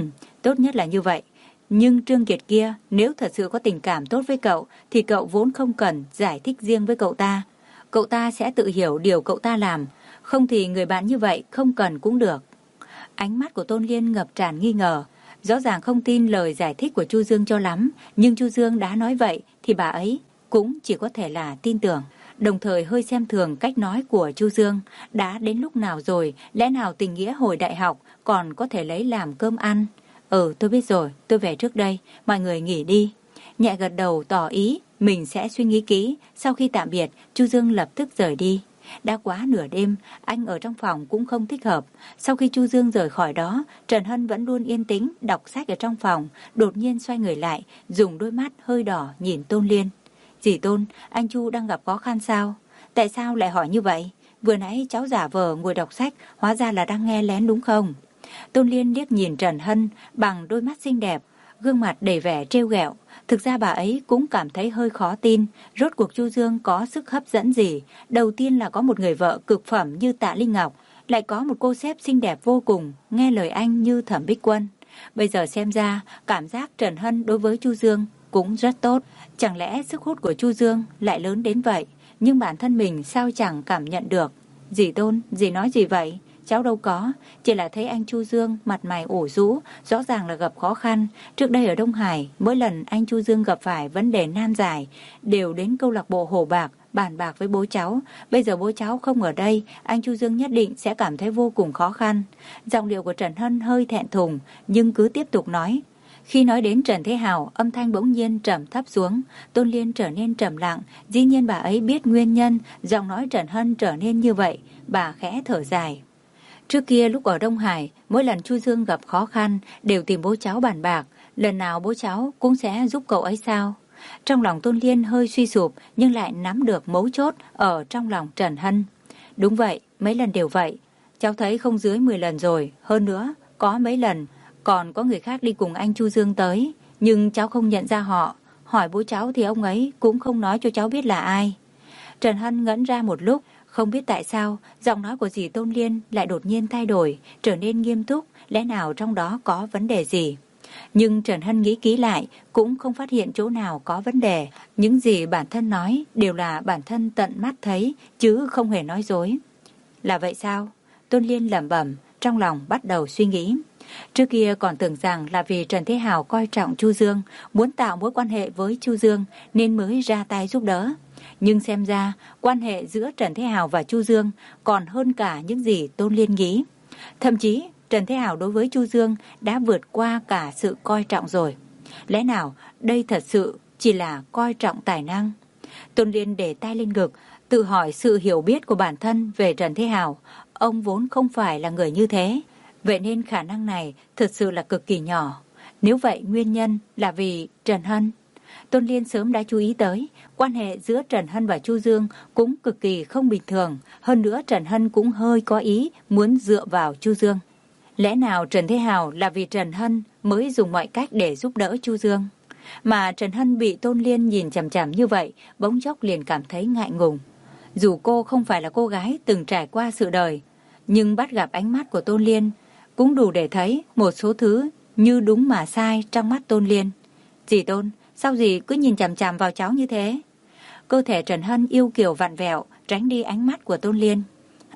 Tốt nhất là như vậy. Nhưng Trương Kiệt kia, nếu thật sự có tình cảm tốt với cậu, thì cậu vốn không cần giải thích riêng với cậu ta. Cậu ta sẽ tự hiểu điều cậu ta làm, không thì người bạn như vậy không cần cũng được. Ánh mắt của Tôn Liên ngập tràn nghi ngờ, rõ ràng không tin lời giải thích của Chu Dương cho lắm, nhưng Chu Dương đã nói vậy thì bà ấy cũng chỉ có thể là tin tưởng. Đồng thời hơi xem thường cách nói của Chu Dương. Đã đến lúc nào rồi, lẽ nào tình nghĩa hồi đại học còn có thể lấy làm cơm ăn? Ừ, tôi biết rồi, tôi về trước đây, mọi người nghỉ đi. Nhẹ gật đầu tỏ ý mình sẽ suy nghĩ kỹ. Sau khi tạm biệt, Chu Dương lập tức rời đi. Đã quá nửa đêm, anh ở trong phòng cũng không thích hợp. Sau khi Chu Dương rời khỏi đó, Trần Hân vẫn luôn yên tĩnh đọc sách ở trong phòng, đột nhiên xoay người lại, dùng đôi mắt hơi đỏ nhìn Tôn Liên. Dì Tôn, anh Chu đang gặp khó khăn sao? Tại sao lại hỏi như vậy? Vừa nãy cháu giả vờ ngồi đọc sách, hóa ra là đang nghe lén đúng không? Tôn Liên liếc nhìn Trần Hân bằng đôi mắt xinh đẹp, gương mặt đầy vẻ trêu ghẹo. Thực ra bà ấy cũng cảm thấy hơi khó tin, rốt cuộc Chu Dương có sức hấp dẫn gì? Đầu tiên là có một người vợ cực phẩm như Tạ Linh Ngọc, lại có một cô sếp xinh đẹp vô cùng, nghe lời anh như Thẩm Bích Quân. Bây giờ xem ra, cảm giác Trần Hân đối với Chu Dương cũng rất tốt. Chẳng lẽ sức hút của Chu Dương lại lớn đến vậy, nhưng bản thân mình sao chẳng cảm nhận được? Dì Tôn, dì nói gì vậy? Cháu đâu có, chỉ là thấy anh Chu Dương mặt mày ủ rũ, rõ ràng là gặp khó khăn. Trước đây ở Đông Hải, mỗi lần anh Chu Dương gặp phải vấn đề nan giải, đều đến câu lạc bộ Hồ Bạc, bàn bạc với bố cháu. Bây giờ bố cháu không ở đây, anh Chu Dương nhất định sẽ cảm thấy vô cùng khó khăn. Giọng điệu của Trần Hân hơi thẹn thùng, nhưng cứ tiếp tục nói. Khi nói đến Trần Thế Hào, âm thanh bỗng nhiên trầm thấp xuống, Tôn Liên trở nên trầm lặng. Dĩ nhiên bà ấy biết nguyên nhân, giọng nói Trần Hân trở nên như vậy, bà khẽ thở dài. Trước kia lúc ở Đông Hải, mỗi lần Chu Dương gặp khó khăn đều tìm bố cháu bàn bạc, lần nào bố cháu cũng sẽ giúp cậu ấy sao? Trong lòng Tôn Liên hơi suy sụp nhưng lại nắm được mấu chốt ở trong lòng Trần Hân. Đúng vậy, mấy lần đều vậy. Cháu thấy không dưới mười lần rồi, hơn nữa, có mấy lần còn có người khác đi cùng anh Chu Dương tới, nhưng cháu không nhận ra họ. Hỏi bố cháu thì ông ấy cũng không nói cho cháu biết là ai. Trần Hân ngẩn ra một lúc, không biết tại sao, giọng nói của dì Tôn Liên lại đột nhiên thay đổi, trở nên nghiêm túc, lẽ nào trong đó có vấn đề gì? Nhưng Trần Hân nghĩ kỹ lại, cũng không phát hiện chỗ nào có vấn đề. Những gì bản thân nói đều là bản thân tận mắt thấy, chứ không hề nói dối. Là vậy sao? Tôn Liên lẩm bẩm, trong lòng bắt đầu suy nghĩ. Trước kia còn tưởng rằng là vì Trần Thế Hào coi trọng Chu Dương, muốn tạo mối quan hệ với Chu Dương nên mới ra tay giúp đỡ. Nhưng xem ra, quan hệ giữa Trần Thế Hào và Chu Dương còn hơn cả những gì Tôn Liên nghĩ. Thậm chí, Trần Thế Hào đối với Chu Dương đã vượt qua cả sự coi trọng rồi. Lẽ nào đây thật sự chỉ là coi trọng tài năng? Tôn Liên để tay lên ngực, tự hỏi sự hiểu biết của bản thân về Trần Thế Hào. Ông vốn không phải là người như thế, vậy nên khả năng này thật sự là cực kỳ nhỏ. Nếu vậy nguyên nhân là vì Trần Hân. Tôn Liên sớm đã chú ý tới, quan hệ giữa Trần Hân và Chu Dương cũng cực kỳ không bình thường. Hơn nữa Trần Hân cũng hơi có ý muốn dựa vào Chu Dương. Lẽ nào Trần Thế Hào là vì Trần Hân mới dùng mọi cách để giúp đỡ Chu Dương? Mà Trần Hân bị Tôn Liên nhìn chằm chằm như vậy, bỗng chốc liền cảm thấy ngại ngùng. Dù cô không phải là cô gái từng trải qua sự đời, nhưng bắt gặp ánh mắt của Tôn Liên cũng đủ để thấy một số thứ như đúng mà sai trong mắt Tôn Liên. Dì Tôn, sao dì cứ nhìn chằm chằm vào cháu như thế? Cơ thể Trần Hân yêu kiều vặn vẹo, tránh đi ánh mắt của Tôn Liên.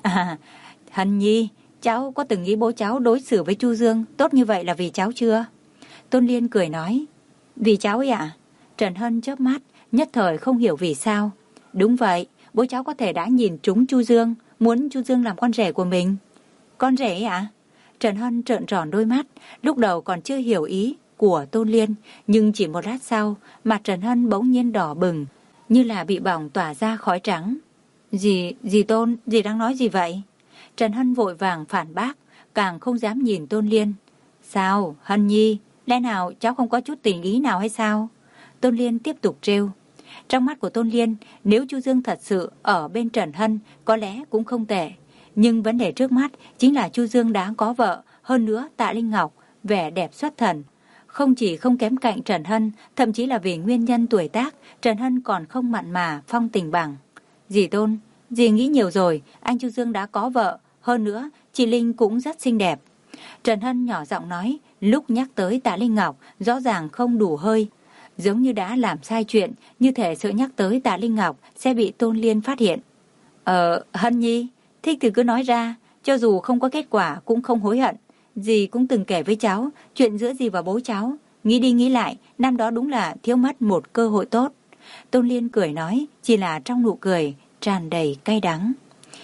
À, Hân Nhi, cháu có từng nghĩ bố cháu đối xử với Chu Dương tốt như vậy là vì cháu chưa? Tôn Liên cười nói. Vì cháu ấy ạ? Trần Hân chớp mắt, nhất thời không hiểu vì sao. Đúng vậy, bố cháu có thể đã nhìn trúng Chu Dương, muốn Chu Dương làm con rể của mình. Con rể ấy ạ? Trần Hân trợn tròn đôi mắt, lúc đầu còn chưa hiểu ý của Tôn Liên, nhưng chỉ một lát sau, mặt Trần Hân bỗng nhiên đỏ bừng, như là bị bỏng tỏa ra khói trắng. Dì, dì Tôn, dì đang nói gì vậy? Trần Hân vội vàng phản bác, càng không dám nhìn Tôn Liên. Sao, Hân Nhi, lẽ nào cháu không có chút tình ý nào hay sao? Tôn Liên tiếp tục trêu. Trong mắt của Tôn Liên, nếu Chu Dương thật sự ở bên Trần Hân, có lẽ cũng không tệ. Nhưng vấn đề trước mắt chính là Chu Dương đã có vợ, hơn nữa Tạ Linh Ngọc, vẻ đẹp xuất thần. Không chỉ không kém cạnh Trần Hân, thậm chí là vì nguyên nhân tuổi tác, Trần Hân còn không mặn mà, phong tình bằng. Dì Tôn, dì nghĩ nhiều rồi, anh Chu Dương đã có vợ, hơn nữa, chị Linh cũng rất xinh đẹp. Trần Hân nhỏ giọng nói, lúc nhắc tới Tạ Linh Ngọc, rõ ràng không đủ hơi. Giống như đã làm sai chuyện, như thể sợ nhắc tới Tạ Linh Ngọc sẽ bị Tôn Liên phát hiện. Ờ, Hân Nhi, thích thì cứ nói ra, cho dù không có kết quả cũng không hối hận. Dì cũng từng kể với cháu, chuyện giữa dì và bố cháu. Nghĩ đi nghĩ lại, năm đó đúng là thiếu mất một cơ hội tốt. Tôn Liên cười nói, chỉ là trong nụ cười, tràn đầy cay đắng.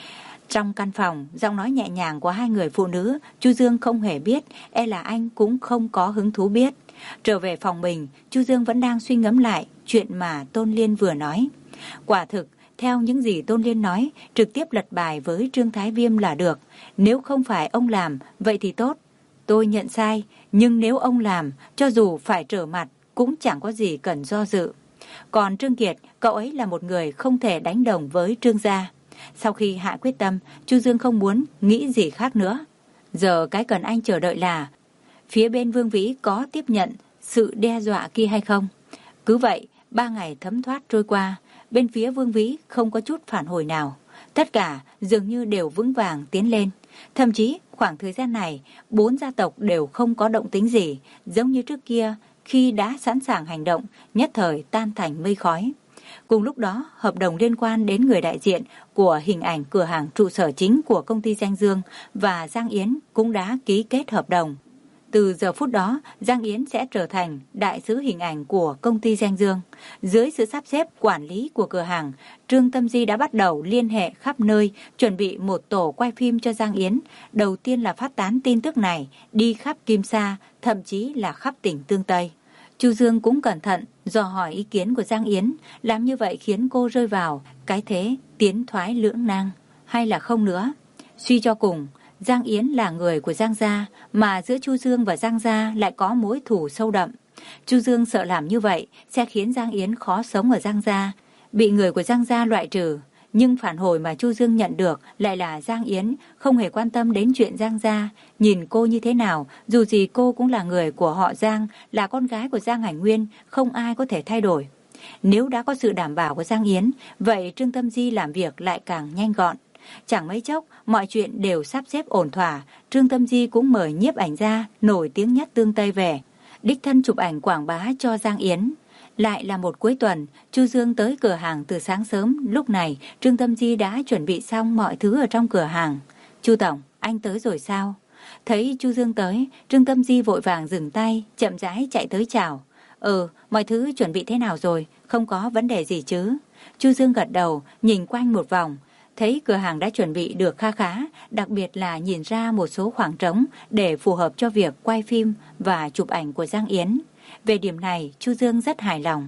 Trong căn phòng, giọng nói nhẹ nhàng của hai người phụ nữ, Chu Dương không hề biết, e là anh cũng không có hứng thú biết. Trở về phòng mình, Chu Dương vẫn đang suy ngẫm lại chuyện mà Tôn Liên vừa nói. Quả thực, theo những gì Tôn Liên nói, trực tiếp lật bài với Trương Thái Viêm là được. Nếu không phải ông làm, vậy thì tốt. Tôi nhận sai, nhưng nếu ông làm, cho dù phải trở mặt, cũng chẳng có gì cần do dự. Còn Trương Kiệt, cậu ấy là một người không thể đánh đồng với Trương gia. Sau khi hạ quyết tâm, Chu Dương không muốn nghĩ gì khác nữa. Giờ cái cần anh chờ đợi là phía bên Vương Vĩ có tiếp nhận sự đe dọa kia hay không. Cứ vậy, ba ngày thấm thoát trôi qua, bên phía Vương Vĩ không có chút phản hồi nào. Tất cả dường như đều vững vàng tiến lên. Thậm chí khoảng thời gian này, bốn gia tộc đều không có động tĩnh gì, giống như trước kia khi đã sẵn sàng hành động, nhất thời tan thành mây khói. Cùng lúc đó, hợp đồng liên quan đến người đại diện của hình ảnh cửa hàng trụ sở chính của công ty Danh Dương và Giang Yến cũng đã ký kết hợp đồng. Từ giờ phút đó, Giang Yến sẽ trở thành đại sứ hình ảnh của công ty Danh Dương. Dưới sự sắp xếp quản lý của cửa hàng, Trương Tâm Di đã bắt đầu liên hệ khắp nơi, chuẩn bị một tổ quay phim cho Giang Yến. Đầu tiên là phát tán tin tức này, đi khắp Kim Sa, thậm chí là khắp tỉnh Tương Tây. Chu Dương cũng cẩn thận dò hỏi ý kiến của Giang Yến, làm như vậy khiến cô rơi vào cái thế tiến thoái lưỡng nan, hay là không nữa. Suy cho cùng, Giang Yến là người của Giang gia, mà giữa Chu Dương và Giang gia lại có mối thù sâu đậm. Chu Dương sợ làm như vậy sẽ khiến Giang Yến khó sống ở Giang gia, bị người của Giang gia loại trừ. Nhưng phản hồi mà Chu Dương nhận được lại là Giang Yến không hề quan tâm đến chuyện Giang gia. Nhìn cô như thế nào, dù gì cô cũng là người của họ Giang, là con gái của Giang Hành Nguyên, không ai có thể thay đổi. Nếu đã có sự đảm bảo của Giang Yến, vậy Trương Tâm Di làm việc lại càng nhanh gọn. Chẳng mấy chốc, mọi chuyện đều sắp xếp ổn thỏa. Trương Tâm Di cũng mời nhiếp ảnh gia nổi tiếng nhất Tương Tây về, đích thân chụp ảnh quảng bá cho Giang Yến. Lại là một cuối tuần, Chu Dương tới cửa hàng từ sáng sớm. Lúc này, Trương Tâm Di đã chuẩn bị xong mọi thứ ở trong cửa hàng. Chu tổng, anh tới rồi sao? Thấy Chu Dương tới, Trương Tâm Di vội vàng dừng tay, chậm rãi chạy tới chào. Ừ, mọi thứ chuẩn bị thế nào rồi? Không có vấn đề gì chứ? Chu Dương gật đầu, nhìn quanh một vòng. Thấy cửa hàng đã chuẩn bị được kha khá, đặc biệt là nhìn ra một số khoảng trống để phù hợp cho việc quay phim và chụp ảnh của Giang Yến. Về điểm này, Chu Dương rất hài lòng.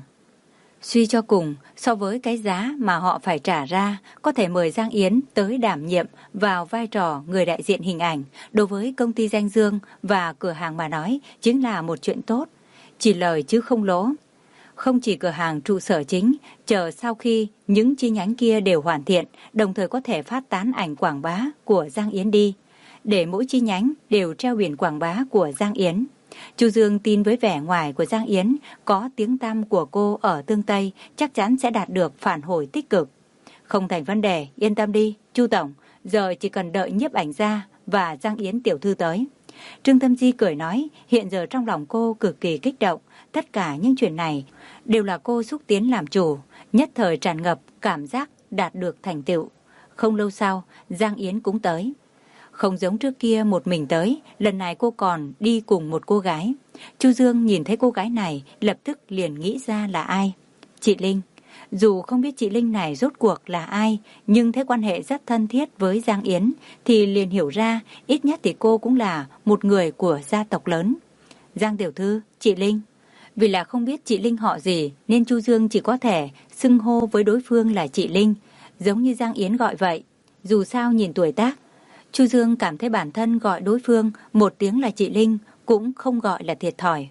Suy cho cùng, so với cái giá mà họ phải trả ra, có thể mời Giang Yến tới đảm nhiệm vào vai trò người đại diện hình ảnh, đối với công ty Danh Dương và cửa hàng mà nói, chính là một chuyện tốt. Chỉ lời chứ không lỗ. Không chỉ cửa hàng trụ sở chính, chờ sau khi những chi nhánh kia đều hoàn thiện, đồng thời có thể phát tán ảnh quảng bá của Giang Yến đi, để mỗi chi nhánh đều treo biển quảng bá của Giang Yến. Chu Dương tin với vẻ ngoài của Giang Yến, có tiếng tăm của cô ở Tương Tây, chắc chắn sẽ đạt được phản hồi tích cực. Không thành vấn đề, yên tâm đi, Chu tổng, giờ chỉ cần đợi nhiếp ảnh gia và Giang Yến tiểu thư tới. Trương Tâm Di cười nói, hiện giờ trong lòng cô cực kỳ kích động, tất cả những chuyện này đều là cô xúc tiến làm chủ, nhất thời tràn ngập cảm giác đạt được thành tựu. Không lâu sau, Giang Yến cũng tới. Không giống trước kia một mình tới, lần này cô còn đi cùng một cô gái. Chu Dương nhìn thấy cô gái này, lập tức liền nghĩ ra là ai. Chị Linh. Dù không biết chị Linh này rốt cuộc là ai, nhưng thấy quan hệ rất thân thiết với Giang Yến, thì liền hiểu ra, ít nhất thì cô cũng là một người của gia tộc lớn. Giang tiểu thư, chị Linh. Vì là không biết chị Linh họ gì, nên Chu Dương chỉ có thể xưng hô với đối phương là chị Linh, giống như Giang Yến gọi vậy. Dù sao nhìn tuổi tác, Chu Dương cảm thấy bản thân gọi đối phương một tiếng là chị Linh cũng không gọi là thiệt thòi.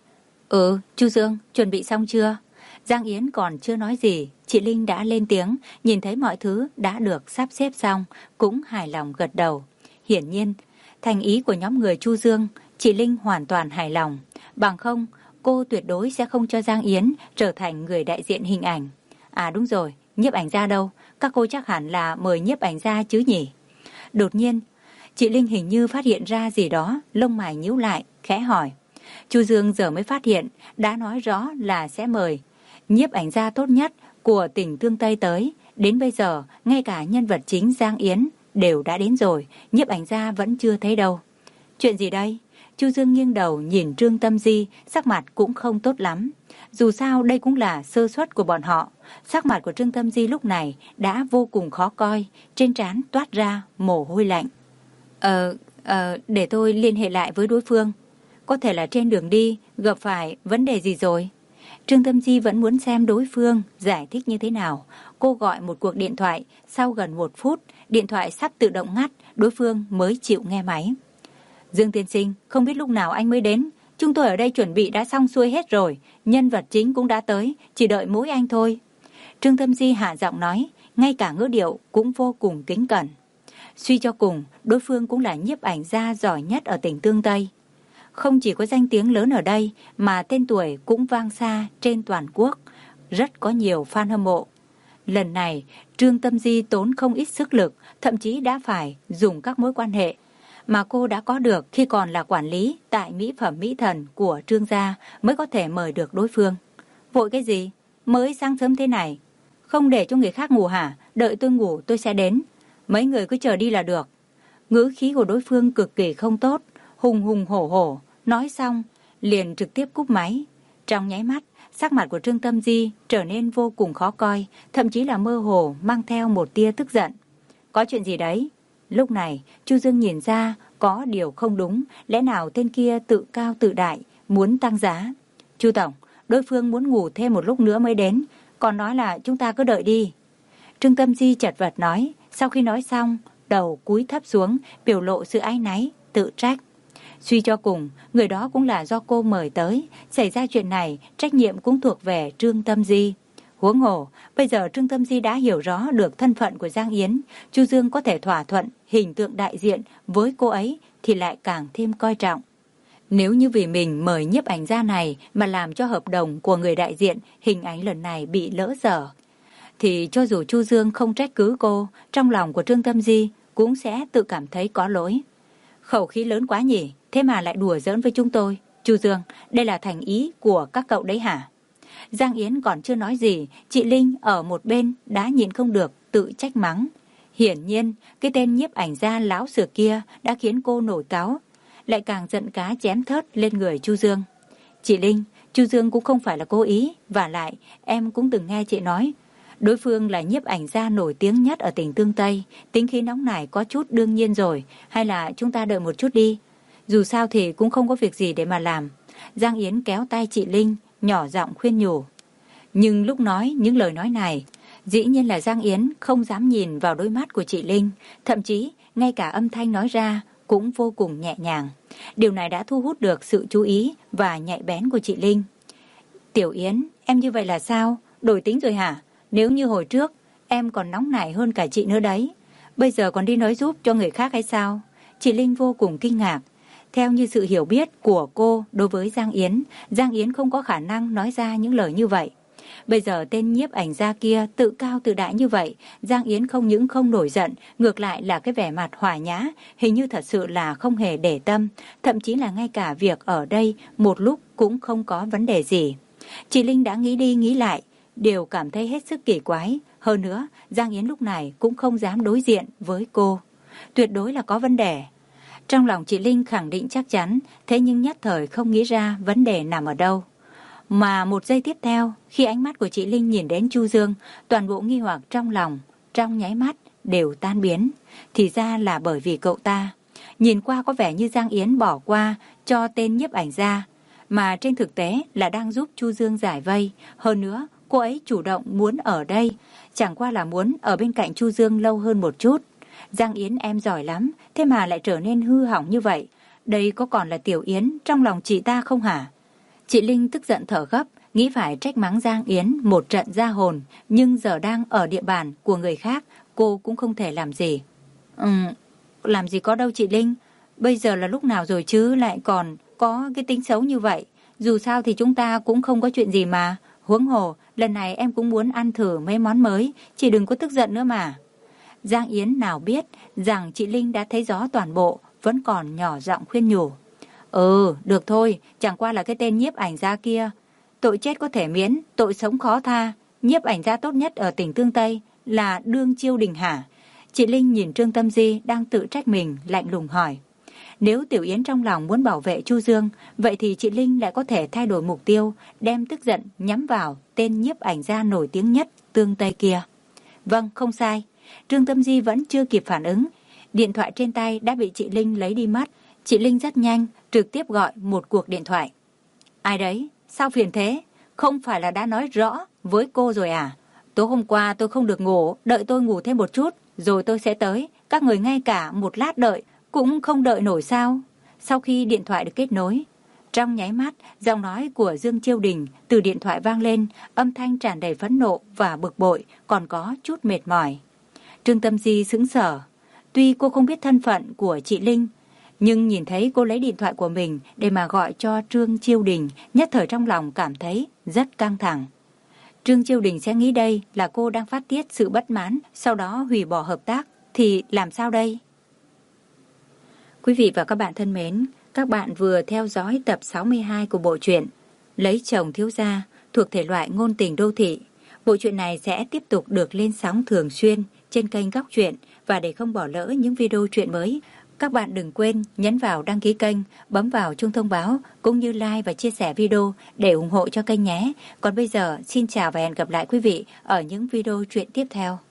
Ừ, Chu Dương, chuẩn bị xong chưa? Giang Yến còn chưa nói gì, chị Linh đã lên tiếng, nhìn thấy mọi thứ đã được sắp xếp xong, cũng hài lòng gật đầu. Hiển nhiên, thành ý của nhóm người Chu Dương, chị Linh hoàn toàn hài lòng. Bằng không, cô tuyệt đối sẽ không cho Giang Yến trở thành người đại diện hình ảnh. À đúng rồi, nhiếp ảnh gia đâu? Các cô chắc hẳn là mời nhiếp ảnh gia chứ nhỉ? Đột nhiên, chị Linh hình như phát hiện ra gì đó, lông mày nhíu lại, khẽ hỏi. Chu Dương giờ mới phát hiện, đã nói rõ là sẽ mời nhiếp ảnh gia tốt nhất của tỉnh Tương Tây tới. Đến bây giờ, ngay cả nhân vật chính Giang Yến đều đã đến rồi, nhiếp ảnh gia vẫn chưa thấy đâu. Chuyện gì đây? Chu Dương nghiêng đầu nhìn Trương Tâm Di, sắc mặt cũng không tốt lắm. Dù sao đây cũng là sơ suất của bọn họ. Sắc mặt của Trương Tâm Di lúc này đã vô cùng khó coi, trên trán toát ra mồ hôi lạnh. Ờ, ờ, để tôi liên hệ lại với đối phương. Có thể là trên đường đi gặp phải vấn đề gì rồi. Trương Tâm Di vẫn muốn xem đối phương giải thích như thế nào. Cô gọi một cuộc điện thoại, sau gần một phút, điện thoại sắp tự động ngắt, đối phương mới chịu nghe máy. Dương tiên sinh, không biết lúc nào anh mới đến. Chúng tôi ở đây chuẩn bị đã xong xuôi hết rồi. Nhân vật chính cũng đã tới, chỉ đợi mỗi anh thôi. Trương Tâm Di hạ giọng nói, ngay cả ngữ điệu cũng vô cùng kính cẩn. Suy cho cùng, đối phương cũng là nhiếp ảnh gia giỏi nhất ở tỉnh Tương Tây. Không chỉ có danh tiếng lớn ở đây, mà tên tuổi cũng vang xa trên toàn quốc. Rất có nhiều fan hâm mộ. Lần này, Trương Tâm Di tốn không ít sức lực, thậm chí đã phải dùng các mối quan hệ mà cô đã có được khi còn là quản lý tại mỹ phẩm mỹ thần của Trương gia mới có thể mời được đối phương. Vội cái gì? Mới sáng sớm thế này. Không để cho người khác ngủ hả? Đợi tôi ngủ tôi sẽ đến. Mấy người cứ chờ đi là được. Ngữ khí của đối phương cực kỳ không tốt, hùng hùng hổ hổ. Nói xong, liền trực tiếp cúp máy. Trong nháy mắt, sắc mặt của Trương Tâm Di trở nên vô cùng khó coi, thậm chí là mơ hồ mang theo một tia tức giận. Có chuyện gì đấy? Lúc này, Chu Dương nhìn ra có điều không đúng, lẽ nào tên kia tự cao tự đại, muốn tăng giá. Chu tổng, đối phương muốn ngủ thêm một lúc nữa mới đến, còn nói là chúng ta cứ đợi đi. Trương Tâm Di chật vật nói, sau khi nói xong, đầu cúi thấp xuống, biểu lộ sự áy náy, tự trách. Suy cho cùng, người đó cũng là do cô mời tới, xảy ra chuyện này, trách nhiệm cũng thuộc về Trương Tâm Di. Huống hồ, bây giờ Trương Tâm Di đã hiểu rõ được thân phận của Giang Yến, Chu Dương có thể thỏa thuận hình tượng đại diện với cô ấy thì lại càng thêm coi trọng. Nếu như vì mình mời nhiếp ảnh gia này mà làm cho hợp đồng của người đại diện hình ảnh lần này bị lỡ dở, thì cho dù Chu Dương không trách cứ cô, trong lòng của Trương Tâm Di cũng sẽ tự cảm thấy có lỗi. Khẩu khí lớn quá nhỉ, thế mà lại đùa giỡn với chúng tôi. Chu Dương, đây là thành ý của các cậu đấy hả? Giang Yến còn chưa nói gì, chị Linh ở một bên đã nhịn không được tự trách mắng. Hiển nhiên, cái tên nhiếp ảnh gia láo xược kia đã khiến cô nổi cáu, lại càng giận cá chém thớt lên người Chu Dương. Chị Linh, Chu Dương cũng không phải là cố ý, và lại em cũng từng nghe chị nói, đối phương là nhiếp ảnh gia nổi tiếng nhất ở tỉnh Tương Tây, tính khí nóng nảy có chút đương nhiên rồi, hay là chúng ta đợi một chút đi. Dù sao thì cũng không có việc gì để mà làm. Giang Yến kéo tay chị Linh, nhỏ giọng khuyên nhủ. Nhưng lúc nói những lời nói này, dĩ nhiên là Giang Yến không dám nhìn vào đôi mắt của chị Linh, thậm chí ngay cả âm thanh nói ra cũng vô cùng nhẹ nhàng. Điều này đã thu hút được sự chú ý và nhạy bén của chị Linh. Tiểu Yến, em như vậy là sao? Đổi tính rồi hả? Nếu như hồi trước, em còn nóng nảy hơn cả chị nữa đấy. Bây giờ còn đi nói giúp cho người khác hay sao? Chị Linh vô cùng kinh ngạc. Theo như sự hiểu biết của cô đối với Giang Yến, Giang Yến không có khả năng nói ra những lời như vậy. Bây giờ tên nhiếp ảnh gia kia tự cao tự đại như vậy, Giang Yến không những không nổi giận, ngược lại là cái vẻ mặt hòa nhã, hình như thật sự là không hề để tâm, thậm chí là ngay cả việc ở đây một lúc cũng không có vấn đề gì. Chị Linh đã nghĩ đi nghĩ lại, đều cảm thấy hết sức kỳ quái, Hơn nữa, Giang Yến lúc này cũng không dám đối diện với cô. Tuyệt đối là có vấn đề. Trong lòng chị Linh khẳng định chắc chắn, thế nhưng nhất thời không nghĩ ra vấn đề nằm ở đâu. Mà một giây tiếp theo, khi ánh mắt của chị Linh nhìn đến Chu Dương, toàn bộ nghi hoặc trong lòng, trong nháy mắt, đều tan biến. Thì ra là bởi vì cậu ta. Nhìn qua có vẻ như Giang Yến bỏ qua cho tên nhiếp ảnh gia, mà trên thực tế là đang giúp Chu Dương giải vây. Hơn nữa, cô ấy chủ động muốn ở đây, chẳng qua là muốn ở bên cạnh Chu Dương lâu hơn một chút. Giang Yến em giỏi lắm, thế mà lại trở nên hư hỏng như vậy. Đây có còn là Tiểu Yến trong lòng chị ta không hả? Chị Linh tức giận thở gấp, nghĩ phải trách mắng Giang Yến một trận ra hồn, nhưng giờ đang ở địa bàn của người khác, cô cũng không thể làm gì. Ừm, làm gì có đâu chị Linh, bây giờ là lúc nào rồi chứ lại còn có cái tính xấu như vậy. Dù sao thì chúng ta cũng không có chuyện gì mà. Huống hồ, lần này em cũng muốn ăn thử mấy món mới, chị đừng có tức giận nữa mà. Giang Yến nào biết rằng chị Linh đã thấy rõ toàn bộ, vẫn còn nhỏ giọng khuyên nhủ. Ừ, được thôi, chẳng qua là cái tên nhiếp ảnh gia kia. Tội chết có thể miễn, tội sống khó tha. Nhiếp ảnh gia tốt nhất ở tỉnh Tương Tây là Đương Chiêu Đình hả? Chị Linh nhìn Trương Tâm Di đang tự trách mình, lạnh lùng hỏi. Nếu Tiểu Yến trong lòng muốn bảo vệ Chu Dương, vậy thì chị Linh lại có thể thay đổi mục tiêu, đem tức giận nhắm vào tên nhiếp ảnh gia nổi tiếng nhất Tương Tây kia. Vâng, không sai. Trương Tâm Di vẫn chưa kịp phản ứng. Điện thoại trên tay đã bị chị Linh lấy đi mất. Chị Linh rất nhanh, trực tiếp gọi một cuộc điện thoại. Ai đấy? Sao phiền thế? Không phải là đã nói rõ với cô rồi à? Tối hôm qua tôi không được ngủ, đợi tôi ngủ thêm một chút, rồi tôi sẽ tới. Các người ngay cả một lát đợi, cũng không đợi nổi sao? Sau khi điện thoại được kết nối, trong nháy mắt, giọng nói của Dương Chiêu Đình từ điện thoại vang lên, âm thanh tràn đầy phẫn nộ và bực bội, còn có chút mệt mỏi. Trương Tâm Di sững sờ. Tuy cô không biết thân phận của chị Linh, nhưng nhìn thấy cô lấy điện thoại của mình để mà gọi cho Trương Chiêu Đình, nhất thời trong lòng cảm thấy rất căng thẳng. Trương Chiêu Đình sẽ nghĩ đây là cô đang phát tiết sự bất mãn, sau đó hủy bỏ hợp tác, thì làm sao đây? Quý vị và các bạn thân mến, các bạn vừa theo dõi tập sáu mươi hai của bộ truyện Lấy Chồng Thiếu Gia thuộc thể loại ngôn tình đô thị. Bộ truyện này sẽ tiếp tục được lên sóng thường xuyên trên kênh Góc Truyện, và để không bỏ lỡ những video truyện mới, các bạn đừng quên nhấn vào đăng ký kênh, bấm vào chuông thông báo cũng như like và chia sẻ video để ủng hộ cho kênh nhé. Còn bây giờ xin chào và hẹn gặp lại quý vị ở những video truyện tiếp theo.